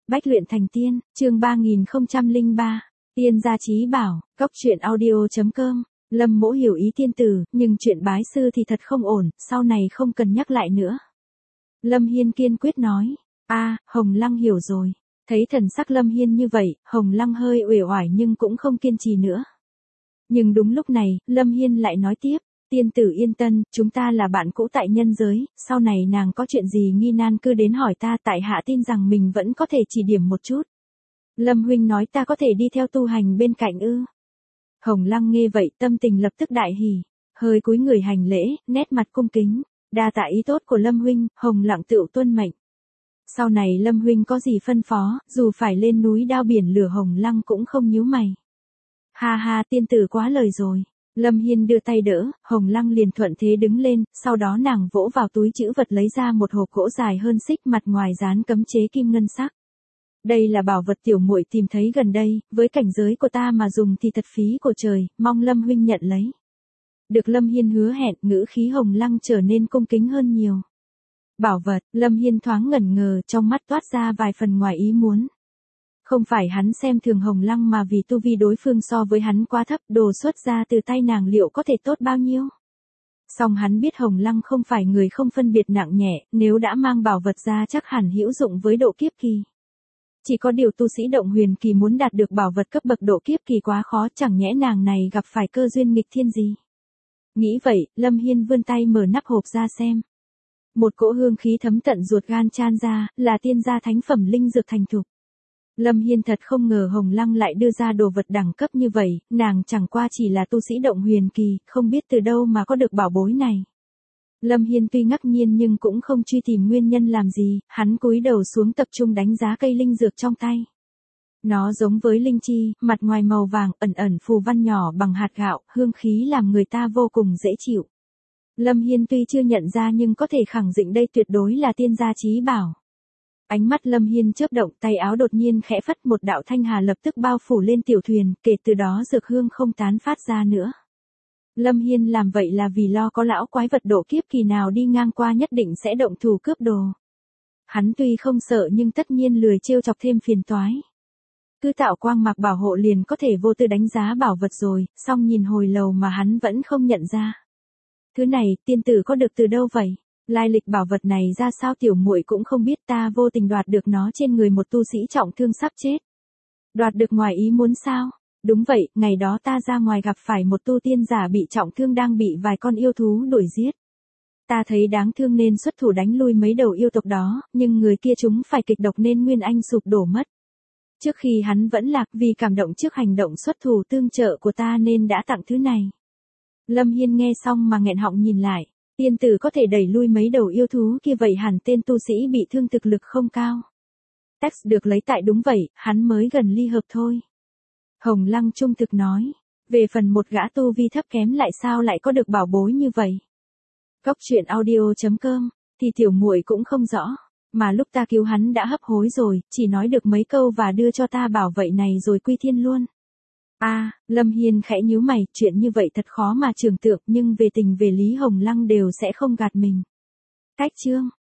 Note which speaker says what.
Speaker 1: Bách luyện thành tiên, chương 3003, tiên gia chí bảo, góc truyện audio.com. Lâm Mỗ hiểu ý tiên tử, nhưng chuyện bái sư thì thật không ổn, sau này không cần nhắc lại nữa. Lâm Hiên kiên quyết nói. Hồng Lăng hiểu rồi. Thấy thần sắc Lâm Hiên như vậy, Hồng Lăng hơi uể oải nhưng cũng không kiên trì nữa. Nhưng đúng lúc này, Lâm Hiên lại nói tiếp. Tiên tử yên tâm, chúng ta là bạn cũ tại nhân giới, sau này nàng có chuyện gì nghi nan cứ đến hỏi ta, tại hạ tin rằng mình vẫn có thể chỉ điểm một chút. Lâm huynh nói ta có thể đi theo tu hành bên cạnh ư? Hồng Lăng nghe vậy tâm tình lập tức đại hỉ, hơi cúi người hành lễ, nét mặt cung kính, đa tạ ý tốt của Lâm huynh, Hồng Lăng tựu tuân mệnh. Sau này Lâm huynh có gì phân phó, dù phải lên núi đao biển lửa Hồng Lăng cũng không nhíu mày. Ha ha, tiên tử quá lời rồi. Lâm Hiên đưa tay đỡ, Hồng Lăng liền thuận thế đứng lên, sau đó nàng vỗ vào túi trữ vật lấy ra một hộp gỗ dài hơn xích, mặt ngoài dán cấm chế kim ngân sắc. Đây là bảo vật tiểu muội tìm thấy gần đây, với cảnh giới của ta mà dùng thì thật phí của trời, mong Lâm huynh nhận lấy. Được Lâm Hiên hứa hẹn, ngữ khí Hồng Lăng trở nên cung kính hơn nhiều. Bảo vật, Lâm Hiên thoáng ngẩn ngờ, trong mắt toát ra vài phần ngoài ý muốn. Không phải hắn xem thường Hồng Lăng mà vì tu vi đối phương so với hắn quá thấp, đồ xuất ra từ tay nàng liệu có thể tốt bao nhiêu. Song hắn biết Hồng Lăng không phải người không phân biệt nặng nhẹ, nếu đã mang bảo vật ra chắc hẳn hữu dụng với độ kiếp kỳ. Chỉ có điều tu sĩ động huyền kỳ muốn đạt được bảo vật cấp bậc độ kiếp kỳ quá khó, chẳng nhẽ nàng này gặp phải cơ duyên nghịch thiên gì. Nghĩ vậy, Lâm Hiên vươn tay mở nắp hộp ra xem. Một cỗ hương khí thấm tận ruột gan chan ra, là tiên gia thánh phẩm linh dược thành thục. Lâm Hiên thật không ngờ Hồng Lăng lại đưa ra đồ vật đẳng cấp như vậy, nàng chẳng qua chỉ là tu sĩ động huyền kỳ, không biết từ đâu mà có được bảo bối này. Lâm Hiên tuy ngạc nhiên nhưng cũng không truy tìm nguyên nhân làm gì, hắn cúi đầu xuống tập trung đánh giá cây linh dược trong tay. Nó giống với linh chi, mặt ngoài màu vàng, ẩn ẩn phù văn nhỏ bằng hạt gạo, hương khí làm người ta vô cùng dễ chịu. Lâm Hiên tuy chưa nhận ra nhưng có thể khẳng định đây tuyệt đối là tiên gia chí bảo. Ánh mắt Lâm Hiên chớp động, tay áo đột nhiên khẽ phất, một đạo thanh hà lập tức bao phủ lên tiểu thuyền, kể từ đó dược hương không tán phát ra nữa. Lâm Hiên làm vậy là vì lo có lão quái vật độ kiếp kỳ nào đi ngang qua nhất định sẽ động thủ cướp đồ. Hắn tuy không sợ nhưng tất nhiên lười trêu chọc thêm phiền toái. Cứ tạo quang mạc bảo hộ liền có thể vô tư đánh giá bảo vật rồi, song nhìn hồi lâu mà hắn vẫn không nhận ra. Thứ này, tiên tử có được từ đâu vậy? Lai lịch bảo vật này ra sao tiểu muội cũng không biết, ta vô tình đoạt được nó trên người một tu sĩ trọng thương sắp chết. Đoạt được ngoài ý muốn sao? Đúng vậy, ngày đó ta ra ngoài gặp phải một tu tiên giả bị trọng thương đang bị vài con yêu thú đuổi giết. Ta thấy đáng thương nên xuất thủ đánh lui mấy đầu yêu tộc đó, nhưng người kia chúng phải kịch độc nên nguyên anh sụp đổ mất. Trước khi hắn vẫn lạc vì cảm động trước hành động xuất thủ tương trợ của ta nên đã tặng thứ này. Lâm Hiên nghe xong mà nghẹn họng nhìn lại. Tiên tử có thể đẩy lui mấy đầu yêu thú kia vậy hẳn tên tu sĩ bị thương thực lực không cao. Text được lấy tại đúng vậy, hắn mới gần ly hợp thôi. Hồng Lăng trung thực nói, về phần một gã tu vi thấp kém lại sao lại có được bảo bối như vậy. Góc truyện audio.com, thì tiểu muội cũng không rõ, mà lúc ta cứu hắn đã hấp hối rồi, chỉ nói được mấy câu và đưa cho ta bảo vậy này rồi quy thiên luôn. Lâm Hiên khẽ nhíu mày, chuyện như vậy thật khó mà tưởng tượng, nhưng về tình về lý Hồng Lăng đều sẽ không gạt mình. Cách chương